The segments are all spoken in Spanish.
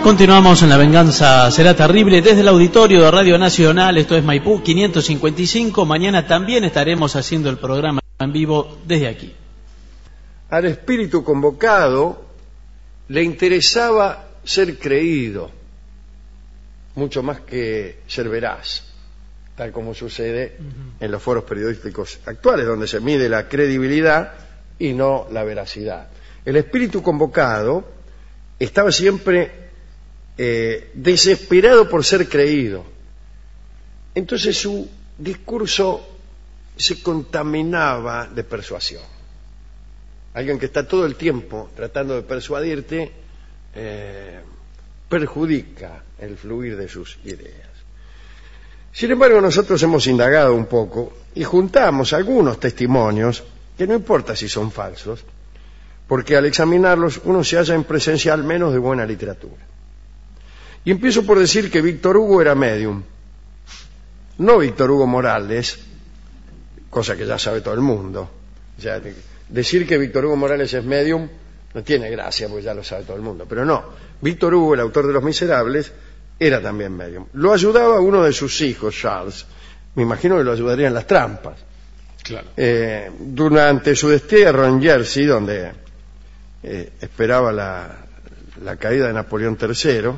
Continuamos en La Venganza Será Terrible desde el auditorio de Radio Nacional. Esto es Maipú 555. Mañana también estaremos haciendo el programa en vivo desde aquí. Al espíritu convocado le interesaba ser creído, mucho más que ser veraz, tal como sucede en los foros periodísticos actuales, donde se mide la credibilidad y no la veracidad. El espíritu convocado estaba siempre desesperado por ser creído. Entonces su discurso se contaminaba de persuasión. Alguien que está todo el tiempo tratando de persuadirte perjudica el fluir de sus ideas. Sin embargo, nosotros hemos indagado un poco y juntamos algunos testimonios que no importa si son falsos, porque al examinarlos uno se halla en presencia al menos de buena literatura. Y empiezo por decir que Víctor Hugo era médium, no Víctor Hugo Morales, cosa que ya sabe todo el mundo. Ya, decir que Víctor Hugo Morales es médium no tiene gracia porque ya lo sabe todo el mundo, pero no, Víctor Hugo, el autor de Los Miserables, era también médium. Lo ayudaba uno de sus hijos, Charles, me imagino que lo ayudaría en las trampas. Claro. Durante su destierro en Jersey, donde esperaba la caída de Napoleón III,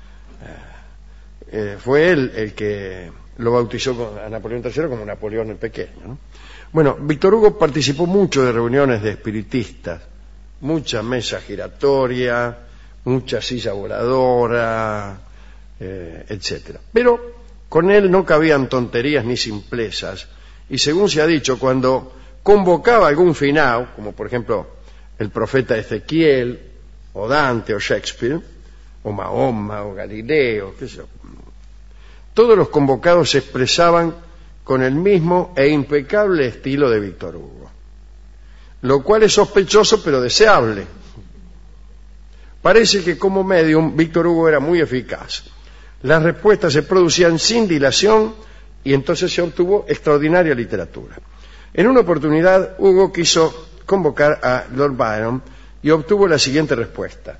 fue él el que lo bautizó a Napoleón III como Napoleón el Pequeño, ¿no? Bueno, Víctor Hugo participó mucho de reuniones de espiritistas, mucha mesa giratoria, mucha silla voladora, etcétera. Pero con él no cabían tonterías ni simplezas, y según se ha dicho, cuando convocaba algún finao, como por ejemplo el profeta Ezequiel, o Dante, o Shakespeare, o Mahoma, o Galileo, qué sé yo, todos los convocados se expresaban con el mismo e impecable estilo de Víctor Hugo, lo cual es sospechoso pero deseable. Parece que como medium Víctor Hugo era muy eficaz. Las respuestas se producían sin dilación y entonces se obtuvo extraordinaria literatura. En una oportunidad Hugo quiso convocar a Lord Byron y obtuvo la siguiente respuesta: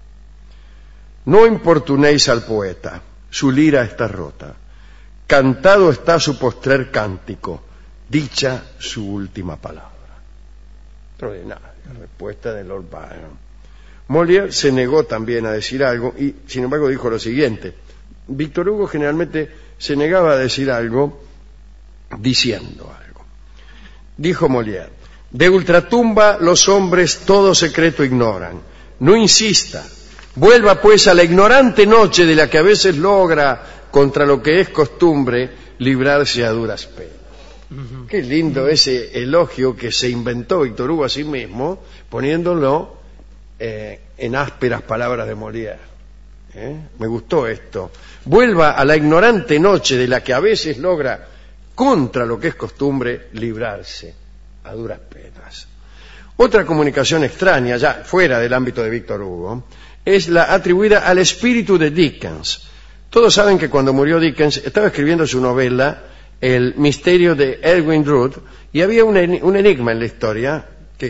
no importunéis al poeta, su lira está rota, cantado está su postrer cántico, dicha su última palabra. Extraordinaria respuesta de Lord Byron. Molière se negó también a decir algo y sin embargo dijo lo siguiente: Víctor Hugo generalmente se negaba a decir algo diciendo algo. Dijo Molière: de ultratumba los hombres todo secreto ignoran, no insista, vuelva pues a la ignorante noche de la que a veces logra, contra lo que es costumbre, librarse a duras penas. Qué lindo ese elogio que se inventó Víctor Hugo a sí mismo, poniéndolo en ásperas palabras de Molière. Me gustó esto. Vuelva a la ignorante noche de la que a veces logra, contra lo que es costumbre, librarse a duras penas. Otra comunicación extraña, ya fuera del ámbito de Víctor Hugo, es la atribuida al espíritu de Dickens. Todos saben que cuando murió Dickens estaba escribiendo su novela El misterio de Edwin Drood, y había un enigma en la historia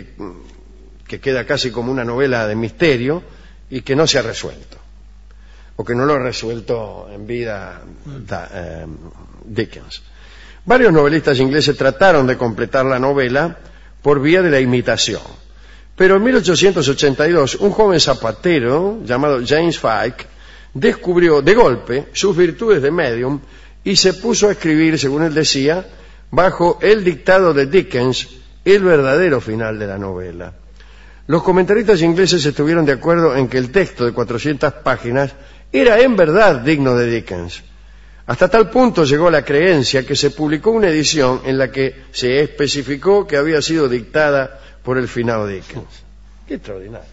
que queda casi como una novela de misterio y que no se ha resuelto, o que no lo ha resuelto en vida Dickens. Varios novelistas ingleses trataron de completar la novela por vía de la imitación, pero en 1882 un joven zapatero llamado James Fyke descubrió de golpe sus virtudes de medium y se puso a escribir, según él decía, bajo el dictado de Dickens, el verdadero final de la novela. Los comentaristas ingleses estuvieron de acuerdo en que el texto de 400 páginas era en verdad digno de Dickens. Hasta tal punto llegó la creencia que se publicó una edición en la que se especificó que había sido dictada por el finado Dickens. Qué extraordinario.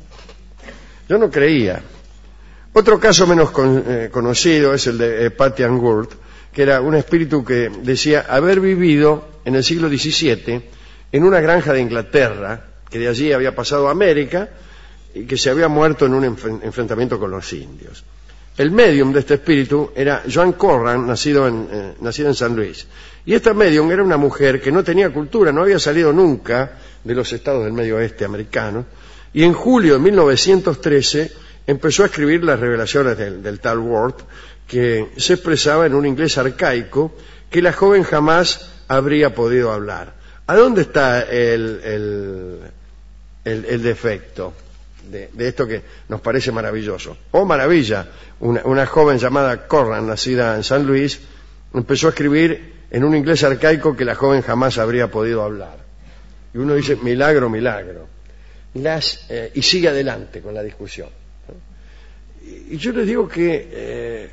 Yo no creía. Otro caso menos conocido es el de Patty Angurt, que era un espíritu que decía haber vivido en el siglo XVII en una granja de Inglaterra, que de allí había pasado a América y que se había muerto en un enfrentamiento con los indios. El medium de este espíritu era Joan Corran, nacida en San Luis. Y esta medium era una mujer que no tenía cultura, no había salido nunca de los estados del medio oeste americano, y en julio de 1913 empezó a escribir las revelaciones del tal Ward, que se expresaba en un inglés arcaico que la joven jamás habría podido hablar. ¿A dónde está el defecto de esto que nos parece maravilloso? Oh, maravilla, una joven llamada Corran, nacida en San Luis, empezó a escribir en un inglés arcaico que la joven jamás habría podido hablar. Y uno dice, milagro, milagro. Y sigue adelante con la discusión. Y yo les digo que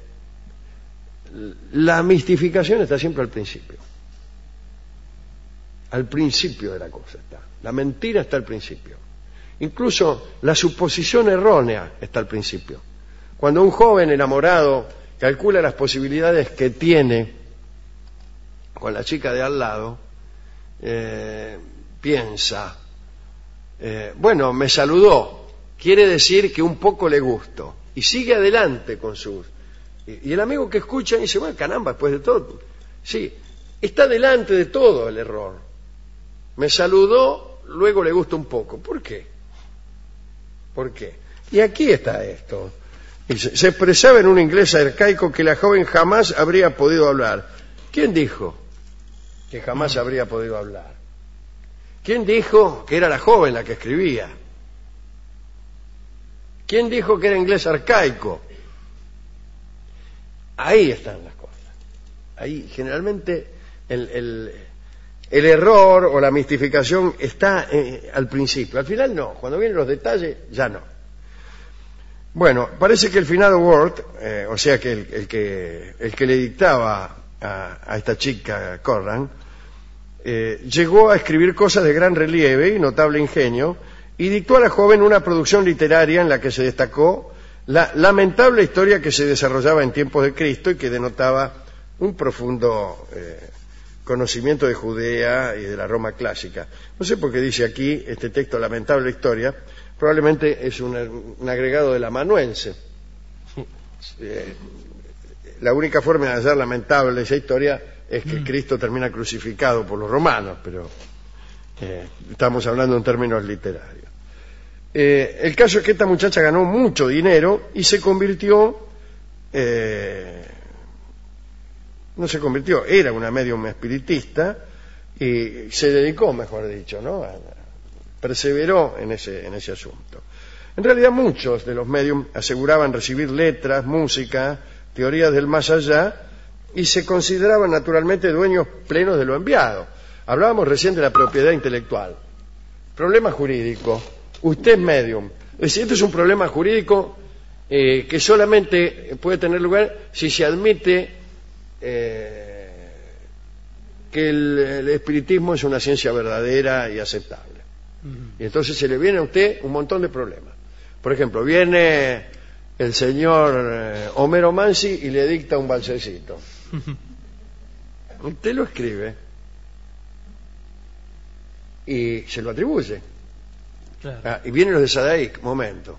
la mistificación está siempre al principio. Al principio de la cosa está. La mentira está al principio. Incluso la suposición errónea está al principio. Cuando un joven enamorado calcula las posibilidades que tiene con la chica de al lado, piensa, bueno, me saludó, quiere decir que un poco le gusto, y sigue adelante con sus... Y el amigo que escucha dice, bueno, caramba, después de todo, sí, está delante de todo el error. Me saludó, luego le gusta un poco. ¿Por qué? ¿Por qué? Y aquí está esto. Se expresaba en un inglés arcaico que la joven jamás habría podido hablar. ¿Quién dijo que jamás habría podido hablar? ¿Quién dijo que era la joven la que escribía? ¿Quién dijo que era inglés arcaico? Ahí están las cosas. Ahí generalmente el error o la mistificación está al principio. Al final no. Cuando vienen los detalles, ya no. Bueno, parece que el finado Ward, o sea que el que le dictaba a esta chica Corran, llegó a escribir cosas de gran relieve y notable ingenio, y dictó a la joven una producción literaria en la que se destacó la lamentable historia que se desarrollaba en tiempos de Cristo y que denotaba un profundo conocimiento de Judea y de la Roma clásica. No sé por qué dice aquí este texto, lamentable historia, probablemente es un agregado del amanuense. La única forma de hallar lamentable esa historia es que Cristo termina crucificado por los romanos, pero estamos hablando en términos literarios. El caso es que esta muchacha ganó mucho dinero y se convirtió, no se convirtió, era una medium espiritista y se dedicó, mejor dicho, ¿no? Perseveró en ese asunto. En realidad muchos de los medium aseguraban recibir letras, música, teorías del más allá y se consideraban naturalmente dueños plenos de lo enviado. Hablábamos recién de la propiedad intelectual. Problema jurídico. Usted es medium. Es decir, este es un problema jurídico que solamente puede tener lugar si se admite que el espiritismo es una ciencia verdadera y aceptable. Y entonces se le viene a usted un montón de problemas. Por ejemplo, viene el señor Homero Mansi y le dicta un balsecito. Usted lo escribe y se lo atribuye. Claro. Y vienen los de Sadaic, momento.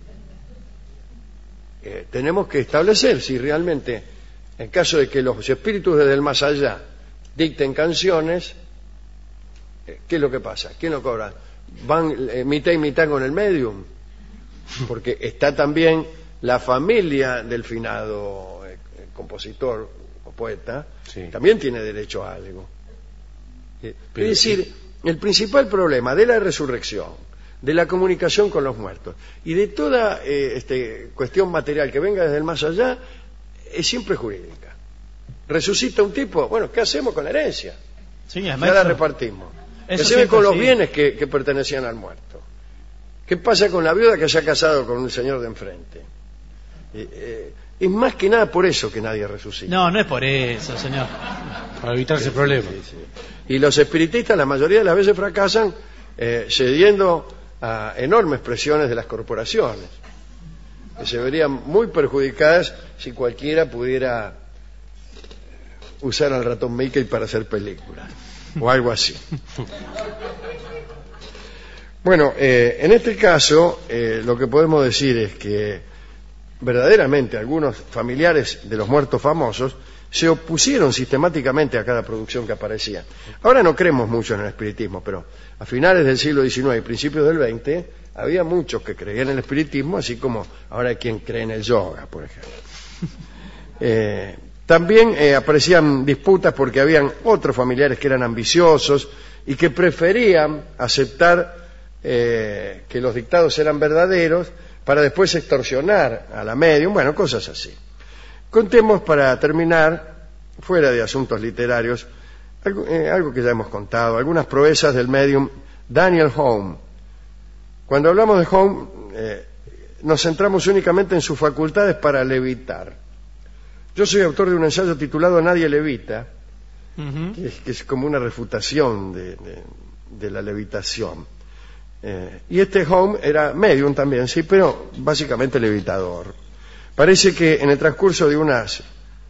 Tenemos que establecer si realmente, en caso de que los espíritus desde el más allá dicten canciones, ¿qué es lo que pasa? ¿Quién lo cobra? ¿Van mitad y mitad con el medium? Porque está también la familia del finado compositor o poeta, sí, también tiene derecho a algo. Es decir, el principal problema de la resurrección, de la comunicación con los muertos y de toda cuestión material que venga desde el más allá es siempre jurídica. Resucita un tipo, bueno, ¿qué hacemos con la herencia? Sí, ya la repartimos. ¿Qué hacemos con los bienes que pertenecían al muerto? ¿Qué pasa con la viuda que se ha casado con un señor de enfrente? Es más que nada por eso que nadie resucita. No es por eso, señor. Para evitar ese problema. Sí. Y los espiritistas la mayoría de las veces fracasan cediendo a enormes presiones de las corporaciones, que se verían muy perjudicadas si cualquiera pudiera usar al ratón Mickey para hacer películas o algo así. Bueno, en este caso lo que podemos decir es que verdaderamente algunos familiares de los muertos famosos se opusieron sistemáticamente a cada producción que aparecía. Ahora no creemos mucho en el espiritismo, pero a finales del siglo XIX y principios del XX había muchos que creían en el espiritismo, así como ahora hay quien cree en el yoga, por ejemplo. También aparecían disputas porque habían otros familiares que eran ambiciosos y que preferían aceptar que los dictados eran verdaderos para después extorsionar a la medium, bueno, cosas así. Contemos para terminar, fuera de asuntos literarios, algo que ya hemos contado, algunas proezas del medium Daniel Home. Cuando hablamos de Home, nos centramos únicamente en sus facultades para levitar. Yo soy autor de un ensayo titulado Nadie levita, que es como una refutación de la levitación. Y este Home era medium también, sí, pero básicamente levitador. Parece que en el transcurso de unas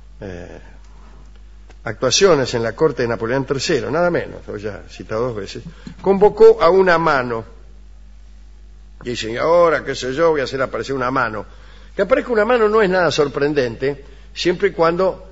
actuaciones en la corte de Napoleón III, nada menos, lo ya citado 2 veces, convocó a una mano. Y dice, ahora, qué sé yo, voy a hacer aparecer una mano. Que aparezca una mano no es nada sorprendente, siempre y cuando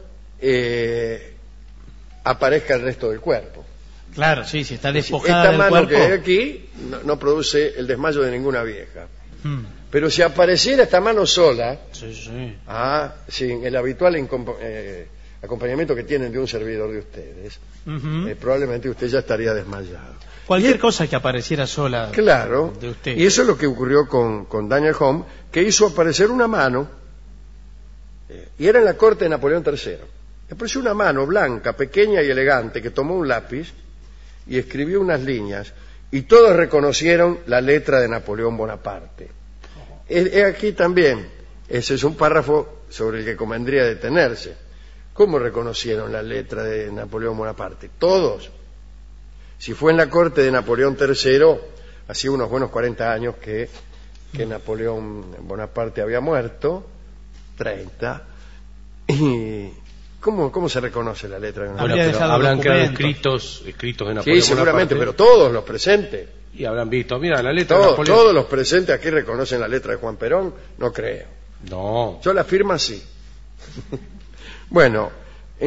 aparezca el resto del cuerpo. Claro, sí, si está despojada del cuerpo. Esta mano que hay aquí no produce el desmayo de ninguna vieja. Pero si apareciera esta mano sola, sin el habitual acompañamiento que tienen de un servidor de ustedes, probablemente usted ya estaría desmayado. Cualquier cosa que apareciera sola, claro, de usted. Y eso es lo que ocurrió con Daniel Home, que hizo aparecer una mano, y era en la corte de Napoleón III. Apareció una mano blanca, pequeña y elegante, que tomó un lápiz y escribió unas líneas, y todos reconocieron la letra de Napoleón Bonaparte. Aquí también, ese es un párrafo sobre el que convendría detenerse. ¿Cómo reconocieron la letra de Napoleón Bonaparte? Todos. Si fue en la corte de Napoleón III, hacía unos buenos 40 años que Napoleón Bonaparte había muerto, 30, y ¿cómo se reconoce la letra de Napoleón? Bueno, habrán quedado escritos de Napoleón. Sí, seguramente, pero todos los presentes. Y habrán visto, mira, la letra de Napoleón. Todos los presentes aquí reconocen la letra de Juan Perón, no creo. No. Yo la firma sí. Bueno,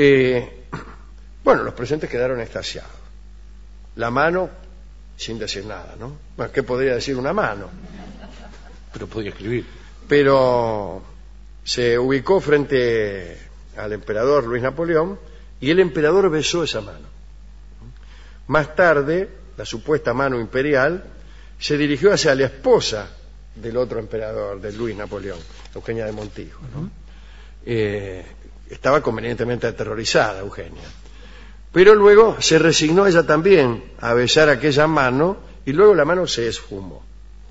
los presentes quedaron extasiados. La mano, sin decir nada, ¿no? Bueno, ¿qué podría decir una mano? Pero podía escribir. Pero se ubicó frente al emperador Luis Napoleón y el emperador besó esa mano. Más tarde, la supuesta mano imperial se dirigió hacia la esposa del otro emperador, de Luis Napoleón, Eugenia de Montijo, ¿no? Estaba convenientemente aterrorizada Eugenia. Pero luego se resignó ella también a besar aquella mano y luego la mano se esfumó.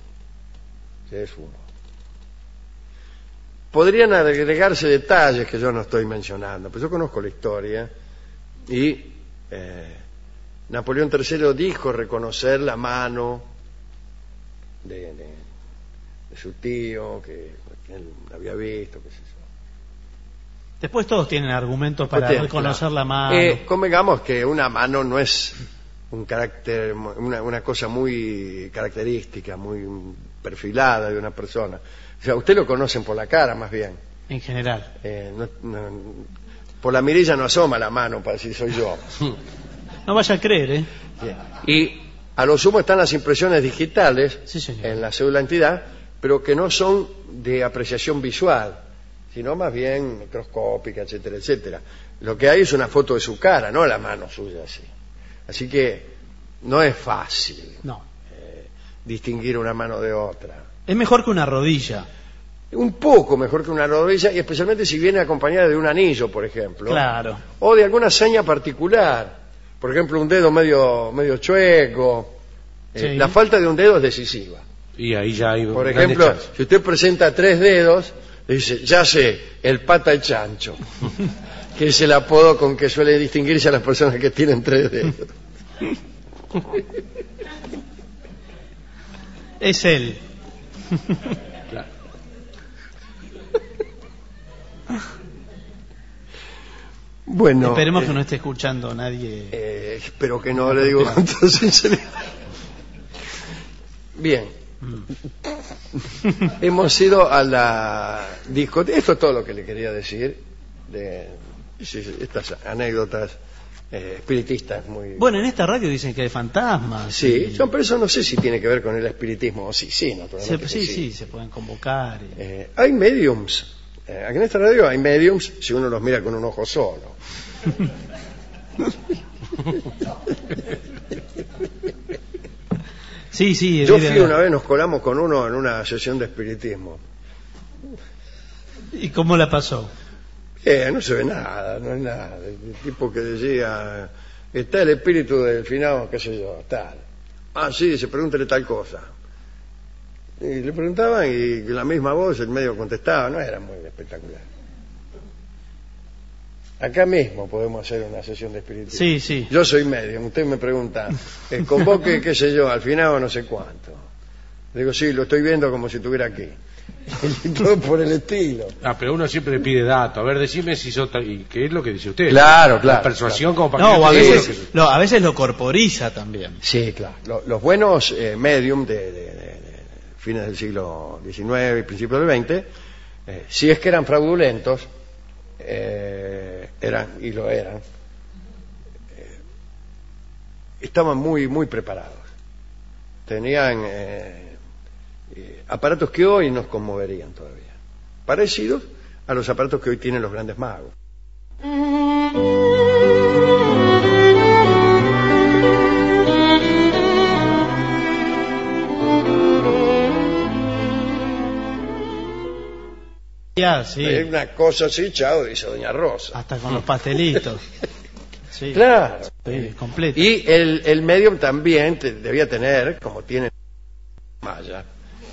Podrían agregarse detalles que yo no estoy mencionando, pero yo conozco la historia y Napoleón III dijo reconocer la mano de su tío que él había visto, qué sé yo. Después todos tienen argumentos para reconocer la mano. Convengamos que una mano no es un carácter, una cosa muy característica, muy perfilada de una persona. O sea, usted lo conocen por la cara más bien. En general. Por la mirilla no asoma la mano para decir soy yo. No vaya a creer, ¿eh? Y a lo sumo están las impresiones digitales en la cédula de identidad, pero que no son de apreciación visual, sino más bien microscópica, etcétera, etcétera. Lo que hay es una foto de su cara, no la mano suya así. Así que no es fácil distinguir una mano de otra. Es mejor que una rodilla. Un poco mejor que una rodilla, y especialmente si viene acompañada de un anillo, por ejemplo. Claro. O de alguna seña particular. Por ejemplo, un dedo medio chueco. Sí. La falta de un dedo es decisiva. Y ahí ya hay. Por ejemplo, si usted presenta 3 dedos, dice, ya sé, el pata el chancho, que es el apodo con que suele distinguirse a las personas que tienen 3 dedos. Es él. Claro. Bueno, esperemos que no esté escuchando nadie. Espero que no, le digo con toda sinceridad. Bien. Hemos ido a la discoteca. Esto es todo lo que le quería decir Sí, estas anécdotas espiritistas muy... Bueno, en esta radio dicen que hay fantasmas. Sí, pero eso no sé si tiene que ver con el espiritismo o sí, naturalmente. Sí, se pueden convocar. Hay mediums. Aquí en esta radio hay mediums si uno los mira con un ojo solo. Sí. Yo fui una vez, nos colamos con uno en una sesión de espiritismo. ¿Y cómo la pasó? No se ve nada, no es nada. El tipo que decía, está el espíritu del finado, qué sé yo, tal. Ah, sí, dice, pregúntele tal cosa. Y le preguntaban y la misma voz, el medio contestaba, no era muy espectacular. Acá mismo podemos hacer una sesión de espiritismo. Sí. Yo soy medium, usted me pregunta, convoque, qué sé yo, al finado no sé cuánto. Le digo, sí, lo estoy viendo como si estuviera aquí. Y todo por el estilo. Pero uno siempre le pide datos. A ver, decime si son y qué es lo que dice usted. Claro. La persuasión como para No, que a veces lo corporiza también. Sí, claro. Los buenos medium de fines del siglo XIX y principios del XX, si es que eran fraudulentos, estaban muy preparados. Tenían aparatos que hoy nos conmoverían todavía, parecidos a los aparatos que hoy tienen los grandes magos. Sí. Una cosa así, chao, dice doña Rosa. Hasta con los pastelitos. Sí. Claro. Sí, completo. Y el medium también debía tener, como tiene Maya,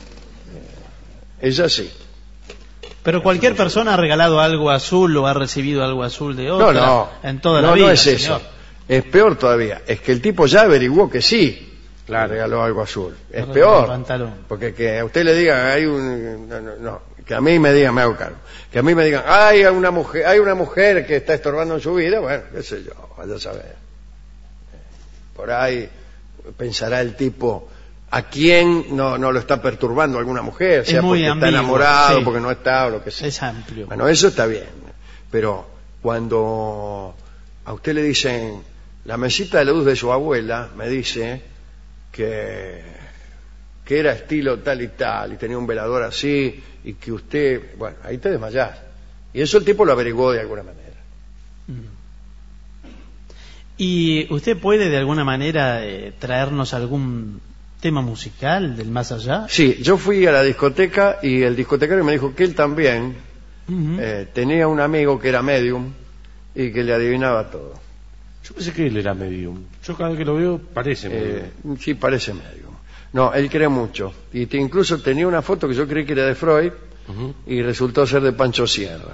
es así. Pero cualquier persona ha regalado algo azul o ha recibido algo azul de otra en toda la vida. No es señor. eso. Es peor todavía. Es que el tipo ya averiguó que sí. Claro. Regaló algo azul. Es peor. Porque que a usted le diga hay un... No. Que a mí me digan, me hago cargo. Que a mí me digan, hay una mujer que está estorbando en su vida. Bueno, qué sé yo, vaya a saber. Por ahí pensará el tipo... ¿A quién no lo está perturbando alguna mujer? Sea porque está enamorado, porque no está, o lo que sea. Es amplio. Bueno, eso está bien. Pero cuando a usted le dicen, la mesita de luz de su abuela me dice que era estilo tal y tal, y tenía un velador así, y que usted... Bueno, ahí te desmayás. Y eso el tipo lo averiguó de alguna manera. ¿Y usted puede de alguna manera traernos algún tema musical del más allá? Sí, yo fui a la discoteca y el discotecario me dijo que él también tenía un amigo que era medium y que le adivinaba todo. Yo pensé que él era medium. Yo cada vez que lo veo parece medium. Sí, parece medium. No, él cree mucho. Y incluso tenía una foto que yo creí que era de Freud y resultó ser de Pancho Sierra.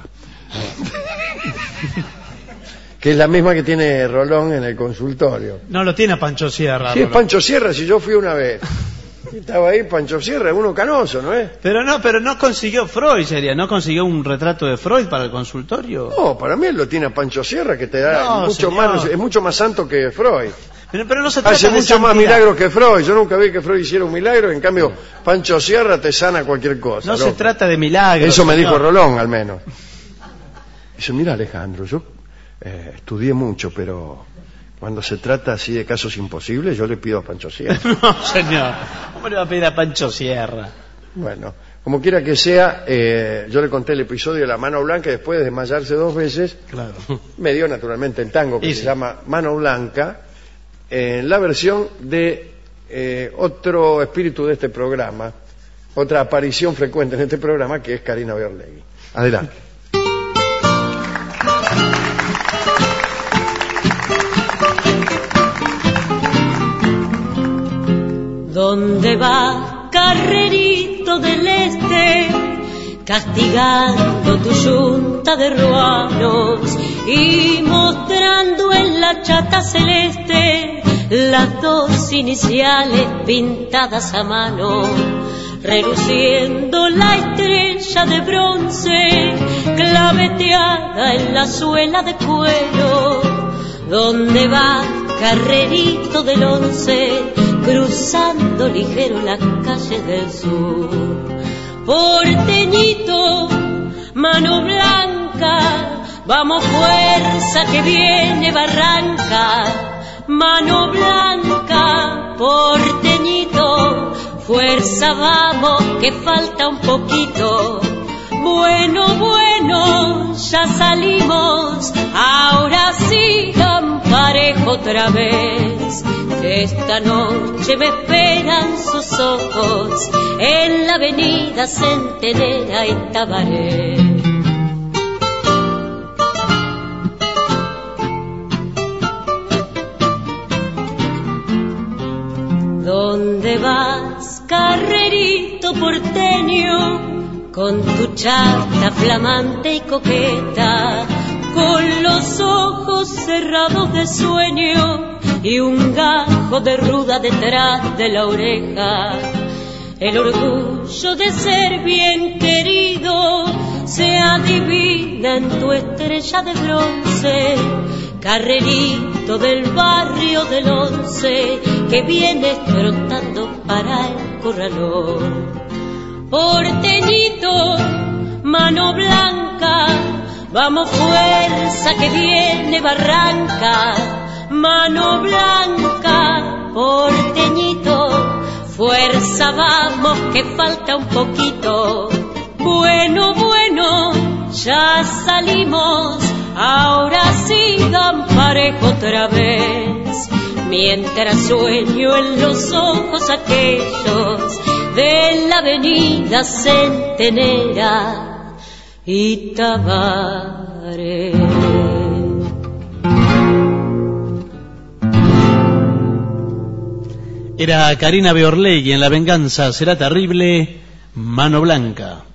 Que es la misma que tiene Rolón en el consultorio. No lo tiene a Pancho Sierra. Sí, es Pancho Sierra, si yo fui una vez. Estaba ahí Pancho Sierra, uno canoso, ¿no es? Pero no consiguió Freud, ¿no consiguió un retrato de Freud para el consultorio? No, para mí él lo tiene a Pancho Sierra, que te da mucho más, es mucho más santo que Freud. Pero no se trata Hace de mucho más milagros que Freud. Yo nunca vi que Freud hiciera un milagro, en cambio Pancho Sierra te sana cualquier cosa. No se trata de milagros. Eso me dijo Rolón, al menos. Dice, mira Alejandro, yo estudié mucho, pero cuando se trata así de casos imposibles, yo le pido a Pancho Sierra. No, señor. ¿Cómo le va a pedir a Pancho Sierra? Bueno, como quiera que sea, yo le conté el episodio de la mano blanca y después de desmayarse 2 veces, claro, me dio naturalmente el tango que se llama Mano Blanca, en la versión de otro espíritu de este programa, otra aparición frecuente en este programa, que es Karina Biorlegui. Adelante. ¿Dónde va, carrerito del este, castigando tu yunta de ruanos y mostrando en la chata celeste las 2 iniciales pintadas a mano, reluciendo la estrella de bronce claveteada en la suela de cuero? ¿Dónde va, carrerito del 11, cruzando ligero las calles del sur? Porteñito, mano blanca, vamos fuerza que viene Barranca, mano blanca, porteñito, fuerza vamos que falta un poquito. Bueno, bueno, ya salimos, ahora sigan parejo otra vez. Esta noche me esperan sus ojos en la avenida Centenera y Tabaré. ¿Dónde vas, carrerito porteño? Con tu chata flamante y coqueta, con los ojos cerrados de sueño y un gajo de ruda detrás de la oreja. El orgullo de ser bien querido se adivina en tu estrella de bronce, carrerito del barrio del Once que vienes trotando para el corralón. Porteñito, mano blanca, vamos fuerza que viene Barranca, mano blanca, porteñito, fuerza vamos que falta un poquito. Bueno, bueno, ya salimos, ahora sigan parejo otra vez, mientras sueño en los ojos aquellos de la avenida Centenera y Tabaré. Era Karina Beorlegui en La venganza será terrible, mano blanca.